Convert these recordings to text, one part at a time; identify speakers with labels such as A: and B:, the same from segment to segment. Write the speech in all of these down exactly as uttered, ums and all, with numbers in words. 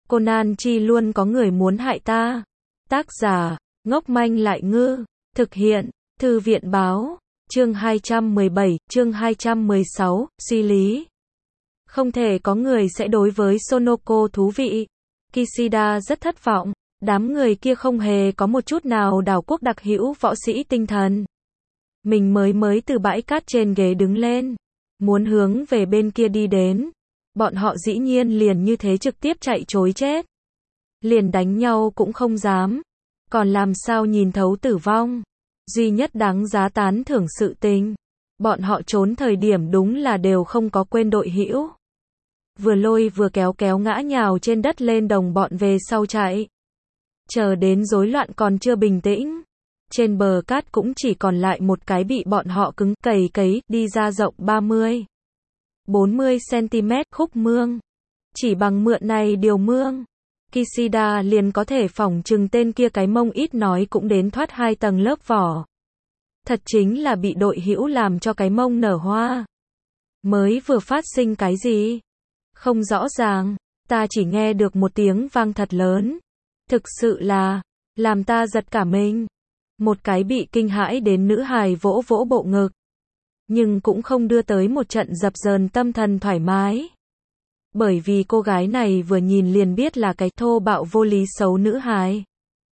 A: Conan chi luôn có người muốn hại ta. Tác giả, ngốc manh lại ngư. Thực hiện, Thư viện báo. Chương hai trăm mười bảy, chương hai trăm mười sáu, suy lý. Không thể có người sẽ đối với Sonoko thú vị. Kishida rất thất vọng. Đám người kia không hề có một chút nào đảo quốc đặc hữu võ sĩ tinh thần. Mình mới mới từ bãi cát trên ghế đứng lên, muốn hướng về bên kia đi đến. Bọn họ dĩ nhiên liền như thế trực tiếp chạy trối chết. Liền đánh nhau cũng không dám. Còn làm sao nhìn thấu tử vong. Duy nhất đáng giá tán thưởng sự tình. Bọn họ trốn thời điểm đúng là đều không có quên đội hữu. Vừa lôi vừa kéo kéo ngã nhào trên đất lên đồng bọn về sau chạy. Chờ đến rối loạn còn chưa bình tĩnh. Trên bờ cát cũng chỉ còn lại một cái bị bọn họ cứng cầy cấy đi ra rộng ba mươi, bốn mươi xăng-ti-mét khúc mương. Chỉ bằng mượn này điều mương, Kishida liền có thể phỏng chừng tên kia cái mông ít nói cũng đến thoát hai tầng lớp vỏ. Thật chính là bị đội hữu làm cho cái mông nở hoa. Mới vừa phát sinh cái gì? Không rõ ràng, ta chỉ nghe được một tiếng vang thật lớn. Thực sự là, làm ta giật cả mình. Một cái bị kinh hãi đến nữ hài vỗ vỗ bộ ngực. Nhưng cũng không đưa tới một trận dập dờn tâm thần thoải mái. Bởi vì cô gái này vừa nhìn liền biết là cái thô bạo vô lý xấu nữ hài.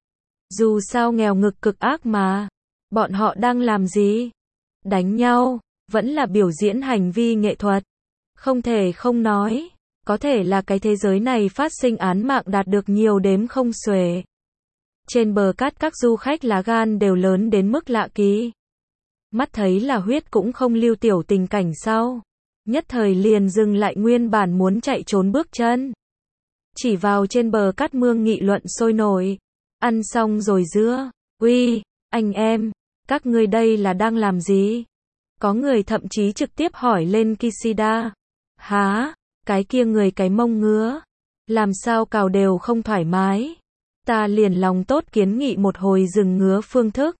A: Dù sao nghèo ngực cực ác mà. Bọn họ đang làm gì? Đánh nhau, vẫn là biểu diễn hành vi nghệ thuật. Không thể không nói. Có thể là cái thế giới này phát sinh án mạng đạt được nhiều đếm không xuể. Trên bờ cát các du khách lá gan đều lớn đến mức lạ kỳ. Mắt thấy là huyết cũng không lưu tiểu tình cảnh sau. Nhất thời liền dừng lại nguyên bản muốn chạy trốn bước chân. Chỉ vào trên bờ cát mương nghị luận sôi nổi. Ăn xong rồi dưa. Uy, anh em, các ngươi đây là đang làm gì? Có người thậm chí trực tiếp hỏi lên Kishida. Hả? Cái kia người cái mông ngứa. Làm sao cào đều không thoải mái. Ta liền lòng tốt kiến nghị một hồi dừng ngứa phương thức.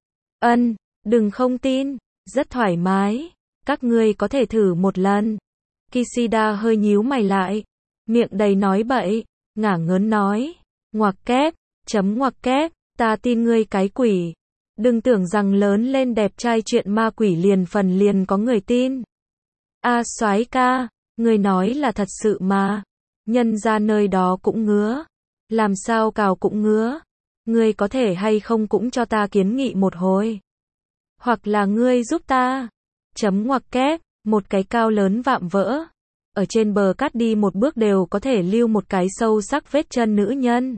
A: Ân, đừng không tin. Rất thoải mái. Các ngươi có thể thử một lần. Kishida hơi nhíu mày lại. Miệng đầy nói bậy. Ngả ngớn nói. Ngoặc kép. Chấm ngoặc kép. Ta tin ngươi cái quỷ. Đừng tưởng rằng lớn lên đẹp trai chuyện ma quỷ liền phần liền có người tin. A soái ca. Ngươi nói là thật sự mà. Nhân ra nơi đó cũng ngứa. Làm sao cào cũng ngứa. Ngươi có thể hay không cũng cho ta kiến nghị một hồi. Hoặc là ngươi giúp ta. Chấm ngoặc kép. Một cái cao lớn vạm vỡ. Ở trên bờ cát đi một bước đều có thể lưu một cái sâu sắc vết chân nữ nhân.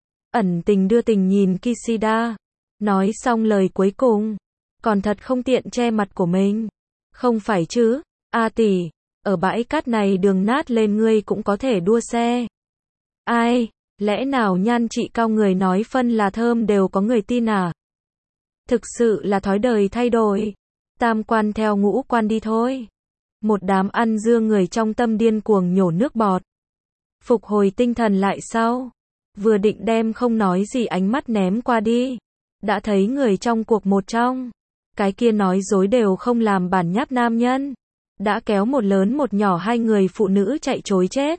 A: Ẩn tình đưa tình nhìn Kishida. Nói xong lời cuối cùng. Còn thật không tiện che mặt của mình. Không phải chứ. A tỷ. Ở bãi cát này đường nát lên ngươi cũng có thể đua xe. Ai? Lẽ nào nhan trị cao người nói phân là thơm đều có người tin à? Thực sự là thói đời thay đổi. Tam quan theo ngũ quan đi thôi. Một đám ăn dưa người trong tâm điên cuồng nhổ nước bọt. Phục hồi tinh thần lại sau. Vừa định đem không nói gì ánh mắt ném qua đi. Đã thấy người trong cuộc một trong. Cái kia nói dối đều không làm bản nháp nam nhân. Đã kéo một lớn một nhỏ hai người phụ nữ chạy trối chết.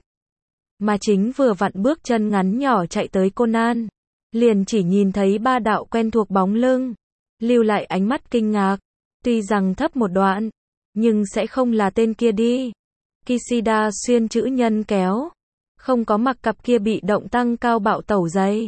A: Mà chính vừa vặn bước chân ngắn nhỏ chạy tới Conan. Liền chỉ nhìn thấy ba đạo quen thuộc bóng lưng. Lưu lại ánh mắt kinh ngạc. Tuy rằng thấp một đoạn. Nhưng sẽ không là tên kia đi. Kishida xuyên chữ nhân kéo. Không có mặc cặp kia bị động tăng cao bạo tẩu giày.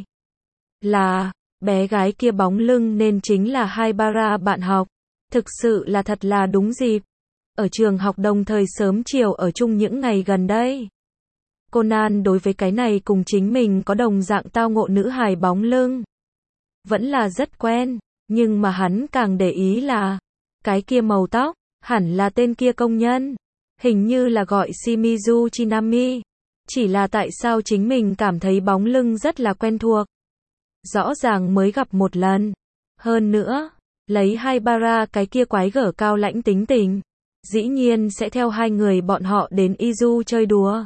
A: Là, bé gái kia bóng lưng nên chính là Haibara bạn học. Thực sự là thật là đúng dịp. Ở trường học đồng thời sớm chiều ở chung những ngày gần đây. Conan đối với cái này cùng chính mình có đồng dạng tao ngộ nữ hài bóng lưng. Vẫn là rất quen, nhưng mà hắn càng để ý là cái kia màu tóc, hẳn là tên kia công nhân. Hình như là gọi Shimizu Chinami. Chỉ là tại sao chính mình cảm thấy bóng lưng rất là quen thuộc. Rõ ràng mới gặp một lần. Hơn nữa, lấy Haibara cái kia quái gở cao lãnh tính tình. Dĩ nhiên sẽ theo hai người bọn họ đến Izu chơi đùa.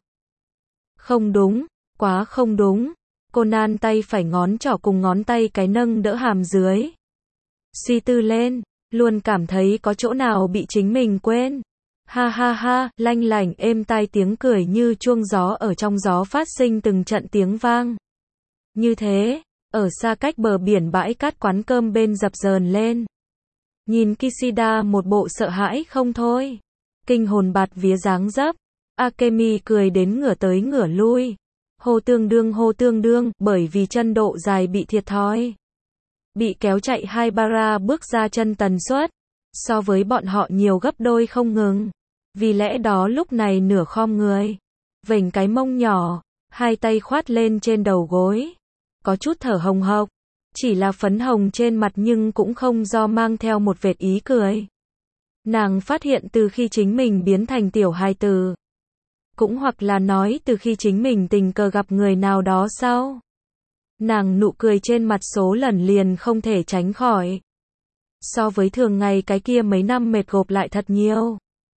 A: Không đúng, quá không đúng. Conan tay phải ngón trỏ cùng ngón tay cái nâng đỡ hàm dưới. Suy tư lên, luôn cảm thấy có chỗ nào bị chính mình quên. Ha ha ha, lanh lảnh êm tai tiếng cười như chuông gió ở trong gió phát sinh từng trận tiếng vang. Như thế, ở xa cách bờ biển bãi cát quán cơm bên dập dờn lên. Nhìn Kishida một bộ sợ hãi không thôi. Kinh hồn bạt vía dáng dấp. Akemi cười đến ngửa tới ngửa lui. Hô tương đương hô tương đương, bởi vì chân độ dài bị thiệt thòi. Bị kéo chạy Haibara bước ra chân tần suất. So với bọn họ nhiều gấp đôi không ngừng. Vì lẽ đó lúc này nửa khom người. Vểnh cái mông nhỏ. Hai tay khoát lên trên đầu gối. Có chút thở hồng hộc. Chỉ là phấn hồng trên mặt nhưng cũng không do mang theo một vệt ý cười. Nàng phát hiện từ khi chính mình biến thành tiểu hài tử. Cũng hoặc là nói từ khi chính mình tình cờ gặp người nào đó sau. Nàng nụ cười trên mặt số lần liền không thể tránh khỏi. So với thường ngày cái kia mấy năm mệt gộp lại thật nhiều.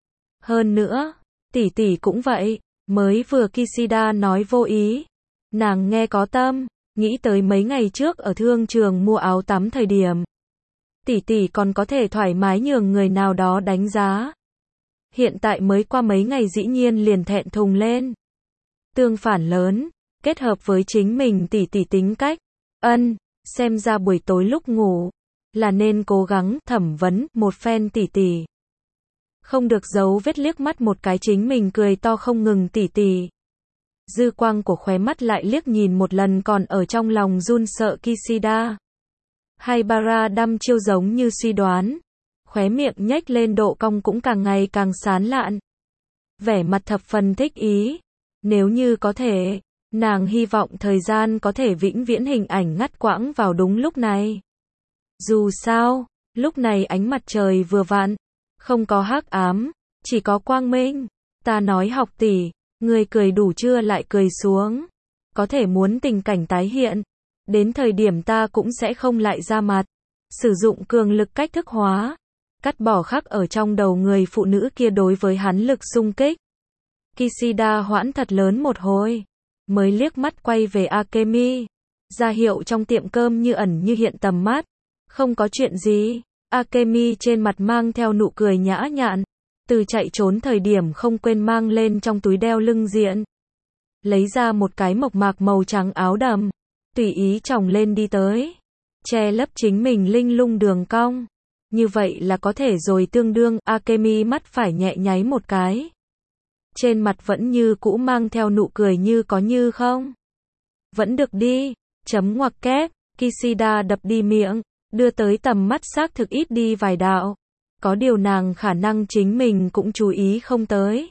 A: Hơn nữa, tỷ tỷ cũng vậy, mới vừa Kishida nói vô ý. Nàng nghe có tâm, nghĩ tới mấy ngày trước ở thương trường mua áo tắm thời điểm. Tỷ tỷ còn có thể thoải mái nhường người nào đó đánh giá. Hiện tại mới qua mấy ngày dĩ nhiên liền thẹn thùng lên. Tương phản lớn, kết hợp với chính mình tỷ tỷ tính cách. Ân, xem ra buổi tối lúc ngủ, là nên cố gắng thẩm vấn một phen tỷ tỷ. Không được giấu vết liếc mắt một cái chính mình cười to không ngừng tỷ tỷ. Dư quang của khóe mắt lại liếc nhìn một lần còn ở trong lòng run sợ Kishida. Haibara đăm chiêu giống như suy đoán. Khóe miệng nhếch lên độ cong cũng càng ngày càng sán lạn. Vẻ mặt thập phần thích ý. Nếu như có thể, nàng hy vọng thời gian có thể vĩnh viễn hình ảnh ngắt quãng vào đúng lúc này. Dù sao, lúc này ánh mặt trời vừa vặn, không có hắc ám, chỉ có quang minh. Ta nói học tỷ, người cười đủ chưa lại cười xuống. Có thể muốn tình cảnh tái hiện. Đến thời điểm ta cũng sẽ không lại ra mặt. Sử dụng cường lực cách thức hóa. Cắt bỏ khắc ở trong đầu người phụ nữ kia đối với hắn lực xung kích. Kishida hoãn thật lớn một hồi. Mới liếc mắt quay về Akemi. Ra hiệu trong tiệm cơm như ẩn như hiện tầm mắt. Không có chuyện gì. Akemi trên mặt mang theo nụ cười nhã nhặn. Từ chạy trốn thời điểm không quên mang lên trong túi đeo lưng diện. Lấy ra một cái mộc mạc màu trắng áo đầm. Tùy ý chồng lên đi tới. Che lấp chính mình linh lung đường cong. Như vậy là có thể rồi tương đương. Akemi mắt phải nhẹ nháy một cái. Trên mặt vẫn như cũ mang theo nụ cười như có như không. Vẫn được đi. Chấm ngoặc kép. Kishida đập đi miệng. Đưa tới tầm mắt xác thực ít đi vài đạo. Có điều nàng khả năng chính mình cũng chú ý không tới.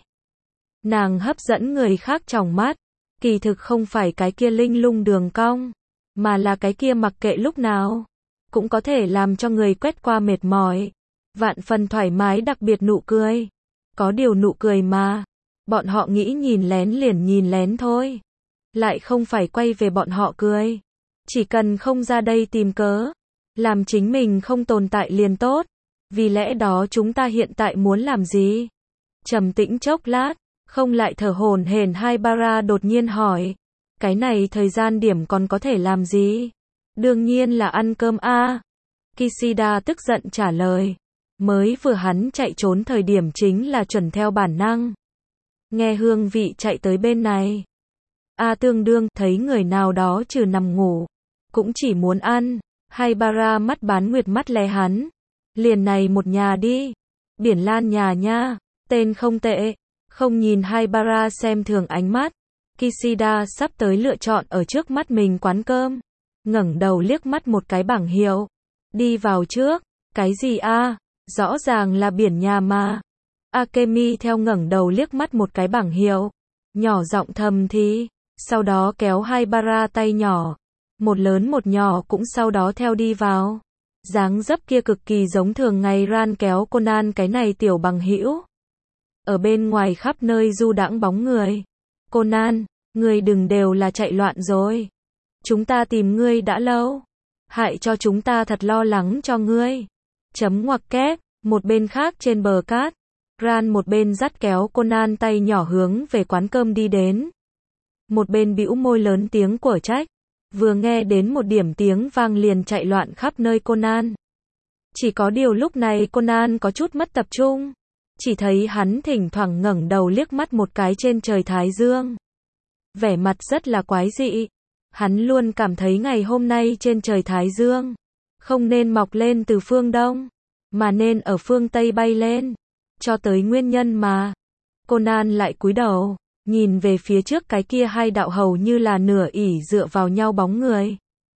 A: Nàng hấp dẫn người khác trong mắt. Kỳ thực không phải cái kia linh lung đường cong. Mà là cái kia mặc kệ lúc nào. Cũng có thể làm cho người quét qua mệt mỏi. Vạn phần thoải mái đặc biệt nụ cười. Có điều nụ cười mà. Bọn họ nghĩ nhìn lén liền nhìn lén thôi. Lại không phải quay về bọn họ cười. Chỉ cần không ra đây tìm cớ. Làm chính mình không tồn tại liền tốt. Vì lẽ đó chúng ta hiện tại muốn làm gì? Trầm tĩnh chốc lát. Không lại thở hổn hển Haibara đột nhiên hỏi. Cái này thời gian điểm còn có thể làm gì? Đương nhiên là ăn cơm a. Kishida tức giận trả lời. Mới vừa hắn chạy trốn thời điểm chính là chuẩn theo bản năng. Nghe hương vị chạy tới bên này. A tương đương thấy người nào đó trừ nằm ngủ. Cũng chỉ muốn ăn. Haibara mắt bán nguyệt mắt lé hắn. Liền này một nhà đi. Biển Lan nhà nha. Tên không tệ. Không nhìn Haibara xem thường ánh mắt. Kishida sắp tới lựa chọn ở trước mắt mình quán cơm. Ngẩng đầu liếc mắt một cái bảng hiệu. Đi vào trước. Cái gì a? Rõ ràng là biển nhà mà. Akemi theo ngẩng đầu liếc mắt một cái bảng hiệu. Nhỏ giọng thầm thì. Sau đó kéo Haibara tay nhỏ. Một lớn một nhỏ cũng sau đó theo đi vào. Dáng dấp kia cực kỳ giống thường ngày Ran kéo Conan cái này tiểu bằng hữu. Ở bên ngoài khắp nơi du đãng bóng người. Conan, ngươi đừng đều là chạy loạn rồi. Chúng ta tìm ngươi đã lâu. Hại cho chúng ta thật lo lắng cho ngươi. Chấm ngoặc kép, một bên khác trên bờ cát. Ran một bên dắt kéo Conan tay nhỏ hướng về quán cơm đi đến. Một bên bĩu môi lớn tiếng của trách. Vừa nghe đến một điểm tiếng vang liền chạy loạn khắp nơi Conan. Chỉ có điều lúc này Conan có chút mất tập trung. chỉ thấy hắn thỉnh thoảng ngẩng đầu liếc mắt một cái trên trời Thái Dương. Vẻ mặt rất là quái dị. Hắn luôn cảm thấy ngày hôm nay trên trời Thái Dương không nên mọc lên từ phương Đông, mà nên ở phương Tây bay lên. Cho tới nguyên nhân mà. Conan lại cúi đầu, nhìn về phía trước cái kia hai đạo hầu như là nửa ỉ dựa vào nhau bóng người.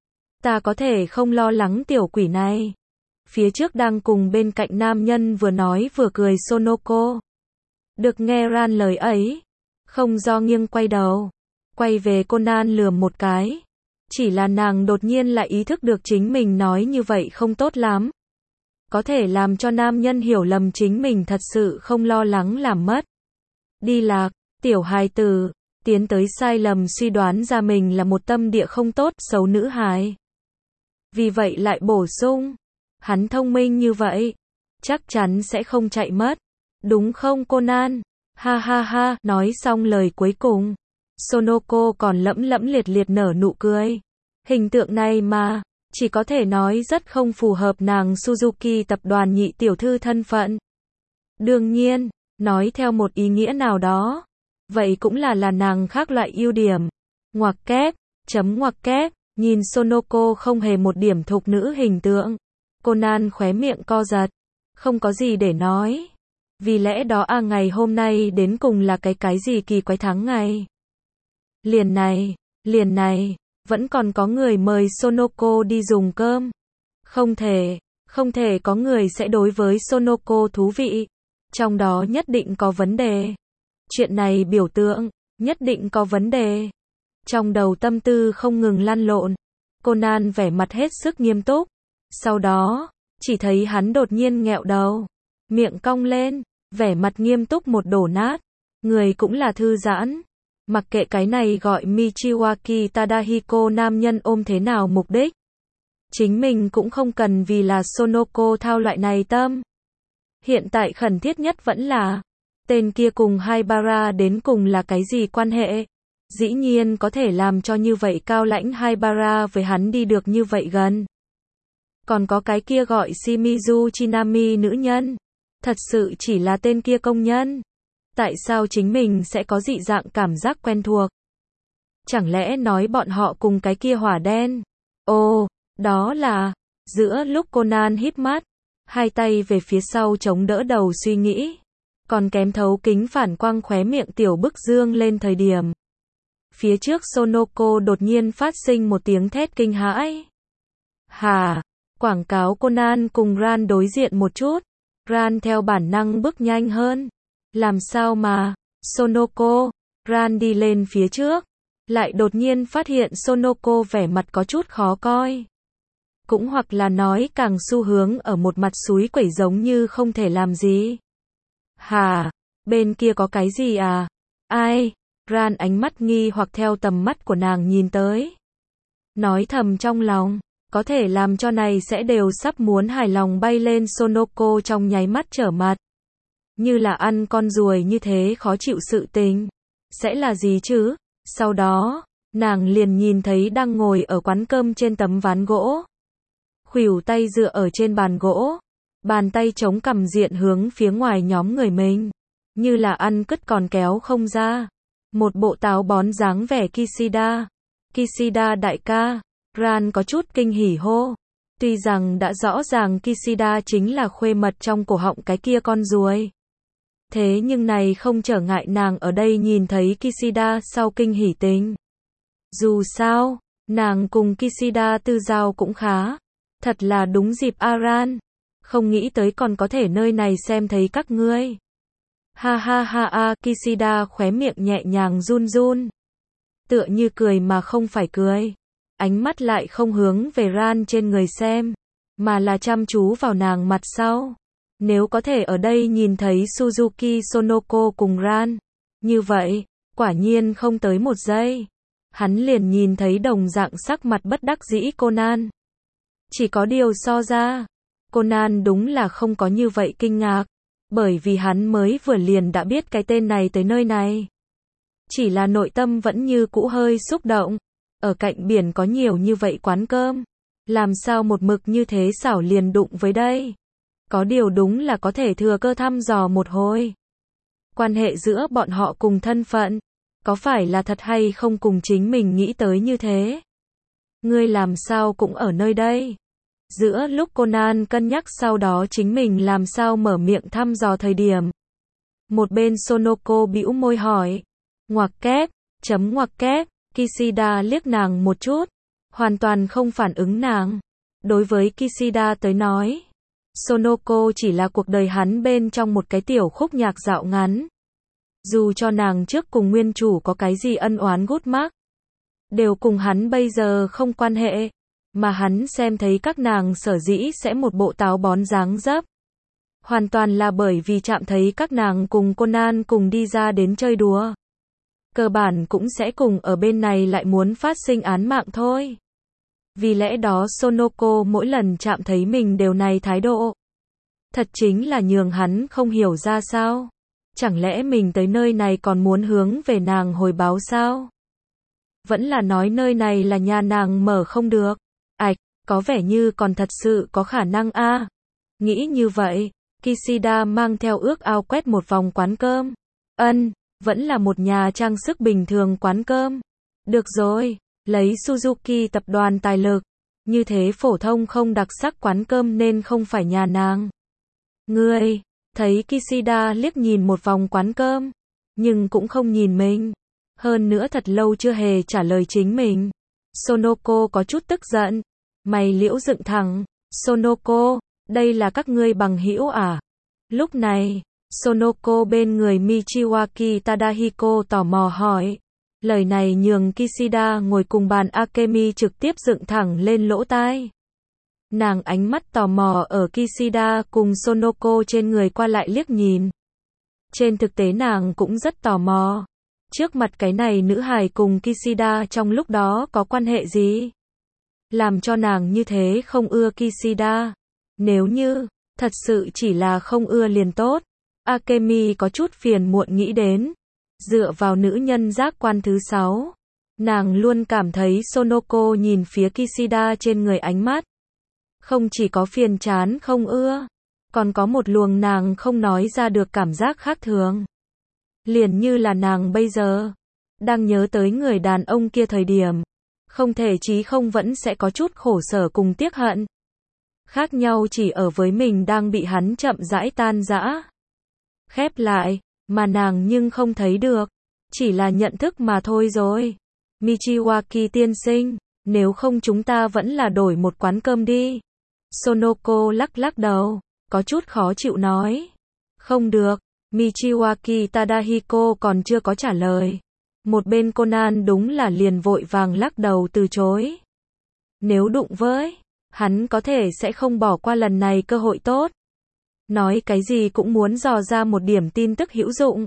A: Ta có thể không lo lắng tiểu quỷ này. Phía trước đang cùng bên cạnh nam nhân vừa nói vừa cười Sonoko. Được nghe Ran lời ấy, không do nghiêng quay đầu, quay về Conan lườm một cái. Chỉ là nàng đột nhiên lại ý thức được chính mình nói như vậy không tốt lắm. Có thể làm cho nam nhân hiểu lầm chính mình thật sự không lo lắng làm mất. Đi lạc, tiểu hài tử, tiến tới sai lầm suy đoán ra mình là một tâm địa không tốt, xấu nữ hài. Vì vậy lại bổ sung, hắn thông minh như vậy, chắc chắn sẽ không chạy mất. Đúng không Conan? Ha ha ha, nói xong lời cuối cùng. Sonoko còn lẫm lẫm liệt liệt nở nụ cười. Hình tượng này mà, chỉ có thể nói rất không phù hợp nàng Suzuki tập đoàn nhị tiểu thư thân phận. Đương nhiên, nói theo một ý nghĩa nào đó, vậy cũng là là nàng khác loại ưu điểm. Ngoặc kép, chấm ngoặc kép, nhìn Sonoko không hề một điểm thục nữ hình tượng. Conan khóe miệng co giật, không có gì để nói. Vì lẽ đó à ngày hôm nay đến cùng là cái cái gì kỳ quái tháng ngày. Liền này, liền này, vẫn còn có người mời Sonoko đi dùng cơm. Không thể, không thể có người sẽ đối với Sonoko thú vị. Trong đó nhất định có vấn đề. Chuyện này biểu tượng, nhất định có vấn đề. Trong đầu tâm tư không ngừng lăn lộn. Conan vẻ mặt hết sức nghiêm túc. Sau đó, chỉ thấy hắn đột nhiên nghẹo đầu. Miệng cong lên, vẻ mặt nghiêm túc một đổ nát. Người cũng là thư giãn. Mặc kệ cái này gọi Michiwaki Tadahiko nam nhân ôm thế nào mục đích. Chính mình cũng không cần vì là Sonoko thao loại này tâm. Hiện tại khẩn thiết nhất vẫn là, tên kia cùng Haibara đến cùng là cái gì quan hệ? Dĩ nhiên có thể làm cho như vậy cao lãnh Haibara với hắn đi được như vậy gần. Còn có cái kia gọi Shimizu Chinami nữ nhân. Thật sự chỉ là tên kia công nhân. Tại sao chính mình sẽ có dị dạng cảm giác quen thuộc? Chẳng lẽ nói bọn họ cùng cái kia hỏa đen? Ồ, đó là... Giữa lúc Conan híp mắt, hai tay về phía sau chống đỡ đầu suy nghĩ, còn kém thấu kính phản quang khóe miệng tiểu bức dương lên thời điểm. Phía trước Sonoko đột nhiên phát sinh một tiếng thét kinh hãi. Hà, quảng cáo Conan cùng Ran đối diện một chút. Ran theo bản năng bước nhanh hơn. Làm sao mà, Sonoko, Ran đi lên phía trước, lại đột nhiên phát hiện Sonoko vẻ mặt có chút khó coi. Cũng hoặc là nói càng xu hướng ở một mặt súi quẩy giống như không thể làm gì. Hà, bên kia có cái gì à? Ai? Ran ánh mắt nghi hoặc theo tầm mắt của nàng nhìn tới. Nói thầm trong lòng, có thể làm cho này sẽ đều sắp muốn hài lòng bay lên Sonoko trong nháy mắt trở mặt. Như là ăn con ruồi như thế khó chịu sự tình. Sẽ là gì chứ? Sau đó, nàng liền nhìn thấy đang ngồi ở quán cơm trên tấm ván gỗ. Khuỷu tay dựa ở trên bàn gỗ. Bàn tay chống cằm diện hướng phía ngoài nhóm người mình. Như là ăn cứt còn kéo không ra. Một bộ táo bón dáng vẻ Kishida. Kishida đại ca. Ran có chút kinh hỉ hô. Tuy rằng đã rõ ràng Kishida chính là khuê mật trong cổ họng cái kia con ruồi. Thế nhưng này không trở ngại nàng ở đây nhìn thấy Kishida sau kinh hỉ tình. Dù sao, nàng cùng Kishida tư giao cũng khá. Thật là đúng dịp Aran. Không nghĩ tới còn có thể nơi này xem thấy các ngươi. Ha ha ha ha, Kishida khóe miệng nhẹ nhàng run run. Tựa như cười mà không phải cười. Ánh mắt lại không hướng về Ran trên người xem, mà là chăm chú vào nàng mặt sau. Nếu có thể ở đây nhìn thấy Suzuki Sonoko cùng Ran, như vậy, quả nhiên không tới một giây. Hắn liền nhìn thấy đồng dạng sắc mặt bất đắc dĩ Conan. Chỉ có điều so ra, Conan đúng là không có như vậy kinh ngạc, bởi vì hắn mới vừa liền đã biết cái tên này tới nơi này. Chỉ là nội tâm vẫn như cũ hơi xúc động. Ở cạnh biển có nhiều như vậy quán cơm, làm sao một mực như thế xảo liền đụng với đây. Có điều đúng là có thể thừa cơ thăm dò một hồi. Quan hệ giữa bọn họ cùng thân phận, có phải là thật hay không cùng chính mình nghĩ tới như thế? Ngươi làm sao cũng ở nơi đây? Giữa lúc Conan cân nhắc sau đó chính mình làm sao mở miệng thăm dò thời điểm. Một bên Sonoko bĩu môi hỏi. Ngoặc kép, chấm ngoặc kép, Kishida liếc nàng một chút, hoàn toàn không phản ứng nàng. Đối với Kishida tới nói, Sonoko chỉ là cuộc đời hắn bên trong một cái tiểu khúc nhạc dạo ngắn. Dù cho nàng trước cùng nguyên chủ có cái gì ân oán gút mắc, đều cùng hắn bây giờ không quan hệ, mà hắn xem thấy các nàng sở dĩ sẽ một bộ táo bón dáng dấp. Hoàn toàn là bởi vì chạm thấy các nàng cùng Conan cùng đi ra đến chơi đùa. Cơ bản cũng sẽ cùng ở bên này lại muốn phát sinh án mạng thôi. Vì lẽ đó Sonoko mỗi lần chạm thấy mình đều này thái độ. Thật chính là nhường hắn không hiểu ra sao. Chẳng lẽ mình tới nơi này còn muốn hướng về nàng hồi báo sao? Vẫn là nói nơi này là nhà nàng mở không được. Ảch, có vẻ như còn thật sự có khả năng a. À. Nghĩ như vậy, Kishida mang theo ước ao quét một vòng quán cơm. Ân, vẫn là một nhà trang sức bình thường quán cơm. Được rồi, lấy Suzuki tập đoàn tài lực. Như thế phổ thông không đặc sắc quán cơm nên không phải nhà nàng. Ngươi, thấy Kishida liếc nhìn một vòng quán cơm, nhưng cũng không nhìn mình. Hơn nữa thật lâu chưa hề trả lời chính mình. Sonoko có chút tức giận. Mày liễu dựng thẳng. Sonoko, đây là các ngươi bằng hữu à? Lúc này, Sonoko bên người Michiwaki Tadahiko tò mò hỏi. Lời này nhường Kishida ngồi cùng bàn Akemi trực tiếp dựng thẳng lên lỗ tai. Nàng ánh mắt tò mò ở Kishida cùng Sonoko trên người qua lại liếc nhìn. Trên thực tế nàng cũng rất tò mò. Trước mặt cái này nữ hài cùng Kishida trong lúc đó có quan hệ gì? Làm cho nàng như thế không ưa Kishida. Nếu như, thật sự chỉ là không ưa liền tốt. Akemi có chút phiền muộn nghĩ đến. Dựa vào nữ nhân giác quan thứ sáu. Nàng luôn cảm thấy Sonoko nhìn phía Kishida trên người ánh mắt. Không chỉ có phiền chán không ưa, còn có một luồng nàng không nói ra được cảm giác khác thường. Liền như là nàng bây giờ, đang nhớ tới người đàn ông kia thời điểm, không thể chí không vẫn sẽ có chút khổ sở cùng tiếc hận. Khác nhau chỉ ở với mình đang bị hắn chậm rãi tan rã. Khép lại, mà nàng nhưng không thấy được, chỉ là nhận thức mà thôi rồi. Michiwaki tiên sinh, nếu không chúng ta vẫn là đổi một quán cơm đi. Sonoko lắc lắc đầu, có chút khó chịu nói. Không được, Michiwaki Tadahiko còn chưa có trả lời. Một bên Conan đúng là liền vội vàng lắc đầu từ chối. Nếu đụng với, hắn có thể sẽ không bỏ qua lần này cơ hội tốt. Nói cái gì cũng muốn dò ra một điểm tin tức hữu dụng.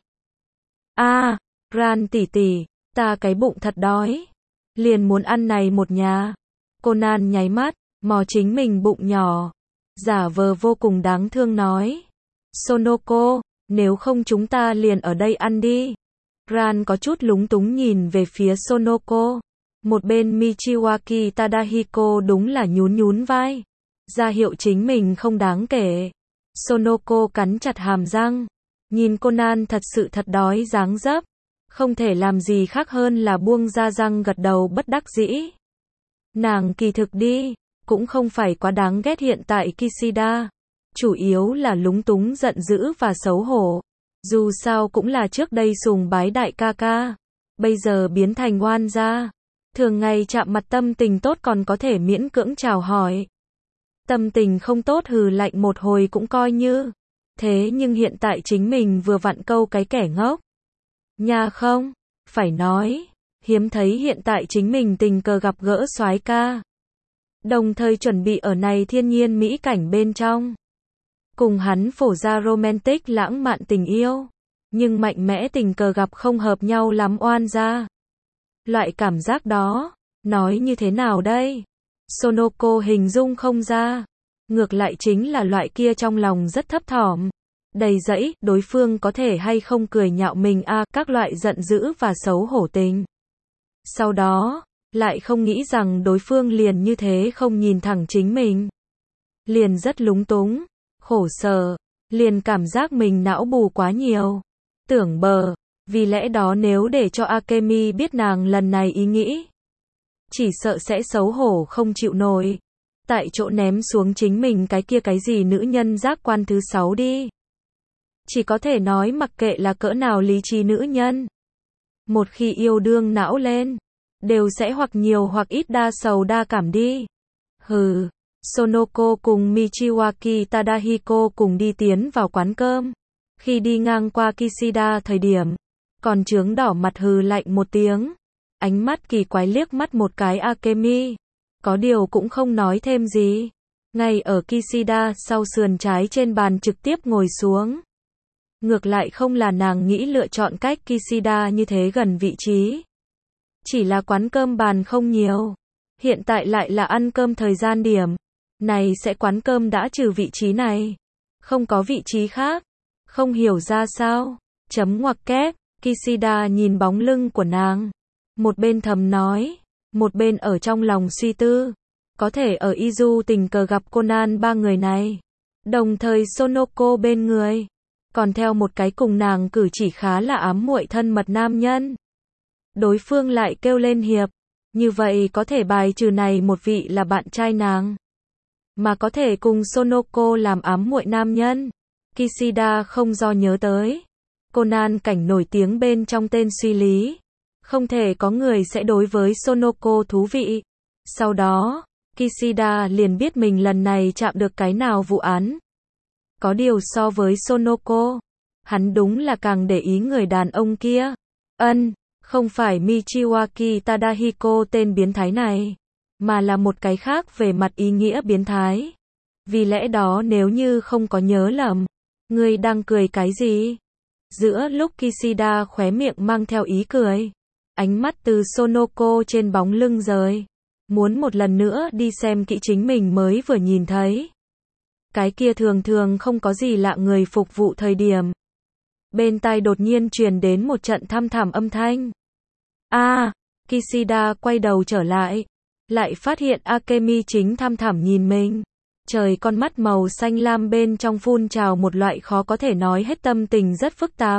A: A, à, Ran tỷ tỷ, ta cái bụng thật đói. Liền muốn ăn này một nhà. Conan nháy mắt, mò chính mình bụng nhỏ. Giả vờ vô cùng đáng thương nói. Sonoko, nếu không chúng ta liền ở đây ăn đi. Ran có chút lúng túng nhìn về phía Sonoko. Một bên Michiwaki Tadahiko đúng là nhún nhún vai. Ra hiệu chính mình không đáng kể. Sonoko cắn chặt hàm răng. Nhìn Conan thật sự thật đói dáng dấp. Không thể làm gì khác hơn là buông ra răng gật đầu bất đắc dĩ. Nàng kỳ thực đi, cũng không phải quá đáng ghét hiện tại Kishida. Chủ yếu là lúng túng giận dữ và xấu hổ. Dù sao cũng là trước đây sùng bái đại ca ca. Bây giờ biến thành oan gia. Thường ngày chạm mặt tâm tình tốt còn có thể miễn cưỡng chào hỏi. Tâm tình không tốt hừ lạnh một hồi cũng coi như. Thế nhưng hiện tại chính mình vừa vặn câu cái kẻ ngốc. Nha không, phải nói, hiếm thấy hiện tại chính mình tình cờ gặp gỡ soái ca. Đồng thời chuẩn bị ở này thiên nhiên mỹ cảnh bên trong. Cùng hắn phổ ra romantic lãng mạn tình yêu. Nhưng mạnh mẽ tình cờ gặp không hợp nhau lắm oan gia. Loại cảm giác đó, nói như thế nào đây? Sonoko hình dung không ra. Ngược lại chính là loại kia trong lòng rất thấp thỏm. Đầy dẫy, đối phương có thể hay không cười nhạo mình a à, các loại giận dữ và xấu hổ tình. Sau đó, lại không nghĩ rằng đối phương liền như thế không nhìn thẳng chính mình. Liền rất lúng túng, khổ sở, liền cảm giác mình não bù quá nhiều. Tưởng bờ, vì lẽ đó nếu để cho Akemi biết nàng lần này ý nghĩ, chỉ sợ sẽ xấu hổ không chịu nổi. Tại chỗ ném xuống chính mình cái kia cái gì nữ nhân giác quan thứ sáu đi. Chỉ có thể nói mặc kệ là cỡ nào lý trí nữ nhân. Một khi yêu đương não lên, đều sẽ hoặc nhiều hoặc ít đa sầu đa cảm đi. Hừ, Sonoko cùng Michiwaki Tadahiko cùng đi tiến vào quán cơm. Khi đi ngang qua Kishida thời điểm, còn trướng đỏ mặt hừ lạnh một tiếng. Ánh mắt kỳ quái liếc mắt một cái Akemi. Có điều cũng không nói thêm gì. Ngay ở Kishida sau sườn trái trên bàn trực tiếp ngồi xuống. Ngược lại không là nàng nghĩ lựa chọn cách Kishida như thế gần vị trí. Chỉ là quán cơm bàn không nhiều. Hiện tại lại là ăn cơm thời gian điểm. Này sẽ quán cơm đã trừ vị trí này. Không có vị trí khác. Không hiểu ra sao. Chấm ngoặc kép. Kishida nhìn bóng lưng của nàng. Một bên thầm nói. Một bên ở trong lòng suy tư. Có thể ở Izu tình cờ gặp Conan ba người này. Đồng thời Sonoko bên người. Còn theo một cái cùng nàng cử chỉ khá là ám muội thân mật nam nhân. Đối phương lại kêu lên hiệp. Như vậy có thể bài trừ này một vị là bạn trai nàng. Mà có thể cùng Sonoko làm ám muội nam nhân. Kishida không do nhớ tới. Conan cảnh nổi tiếng bên trong tên suy lý. Không thể có người sẽ đối với Sonoko thú vị. Sau đó, Kishida liền biết mình lần này chạm được cái nào vụ án. Có điều so với Sonoko, hắn đúng là càng để ý người đàn ông kia. Ân, không phải Michiwaki Tadahiko tên biến thái này, mà là một cái khác về mặt ý nghĩa biến thái. Vì lẽ đó nếu như không có nhớ lầm, ngươi đang cười cái gì? Giữa lúc Kishida khóe miệng mang theo ý cười, ánh mắt từ Sonoko trên bóng lưng rời, muốn một lần nữa đi xem kỹ chính mình mới vừa nhìn thấy. Cái kia thường thường không có gì lạ người phục vụ thời điểm. Bên tai đột nhiên truyền đến một trận thăm thẳm âm thanh. A, à, Kishida quay đầu trở lại, lại phát hiện Akemi chính thăm thẳm nhìn mình. Trời, con mắt màu xanh lam bên trong phun trào một loại khó có thể nói hết tâm tình rất phức tạp.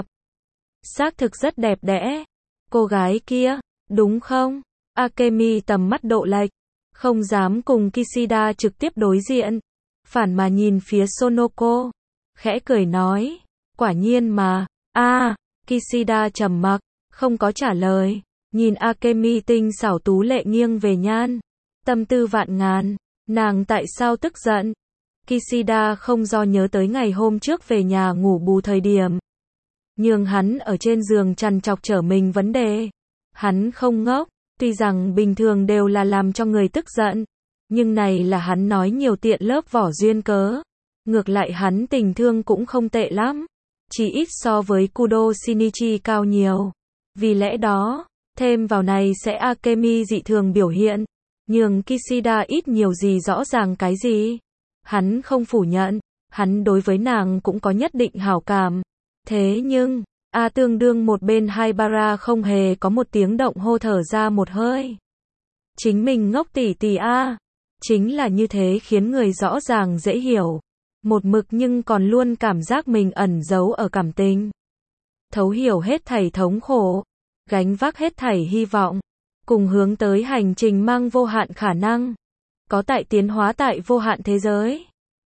A: Xác thực rất đẹp đẽ. Cô gái kia, đúng không? Akemi tầm mắt độ lệch, không dám cùng Kishida trực tiếp đối diện. Phản mà nhìn phía Sonoko, khẽ cười nói, quả nhiên mà. A, à, Kishida trầm mặc, không có trả lời, nhìn Akemi tinh xảo tú lệ nghiêng về nhan, tâm tư vạn ngàn, nàng tại sao tức giận? Kishida không do nhớ tới ngày hôm trước về nhà ngủ bù thời điểm, nhường hắn ở trên giường trằn trọc trở mình vấn đề. Hắn không ngốc, tuy rằng bình thường đều là làm cho người tức giận. Nhưng này là hắn nói nhiều tiện lớp vỏ duyên cớ. Ngược lại hắn tình thương cũng không tệ lắm. Chỉ ít so với Kudo Shinichi cao nhiều. Vì lẽ đó, thêm vào này sẽ Akemi dị thường biểu hiện. Nhường Kishida ít nhiều gì rõ ràng cái gì. Hắn không phủ nhận. Hắn đối với nàng cũng có nhất định hảo cảm. Thế nhưng, A tương đương một bên Haibara không hề có một tiếng động hô thở ra một hơi. Chính mình ngốc tỷ tỷ A. Chính là như thế khiến người rõ ràng dễ hiểu. Một mực nhưng còn luôn cảm giác mình ẩn giấu ở cảm tình. Thấu hiểu hết thảy thống khổ. Gánh vác hết thảy hy vọng. Cùng hướng tới hành trình mang vô hạn khả năng. Có tại tiến hóa tại vô hạn thế giới.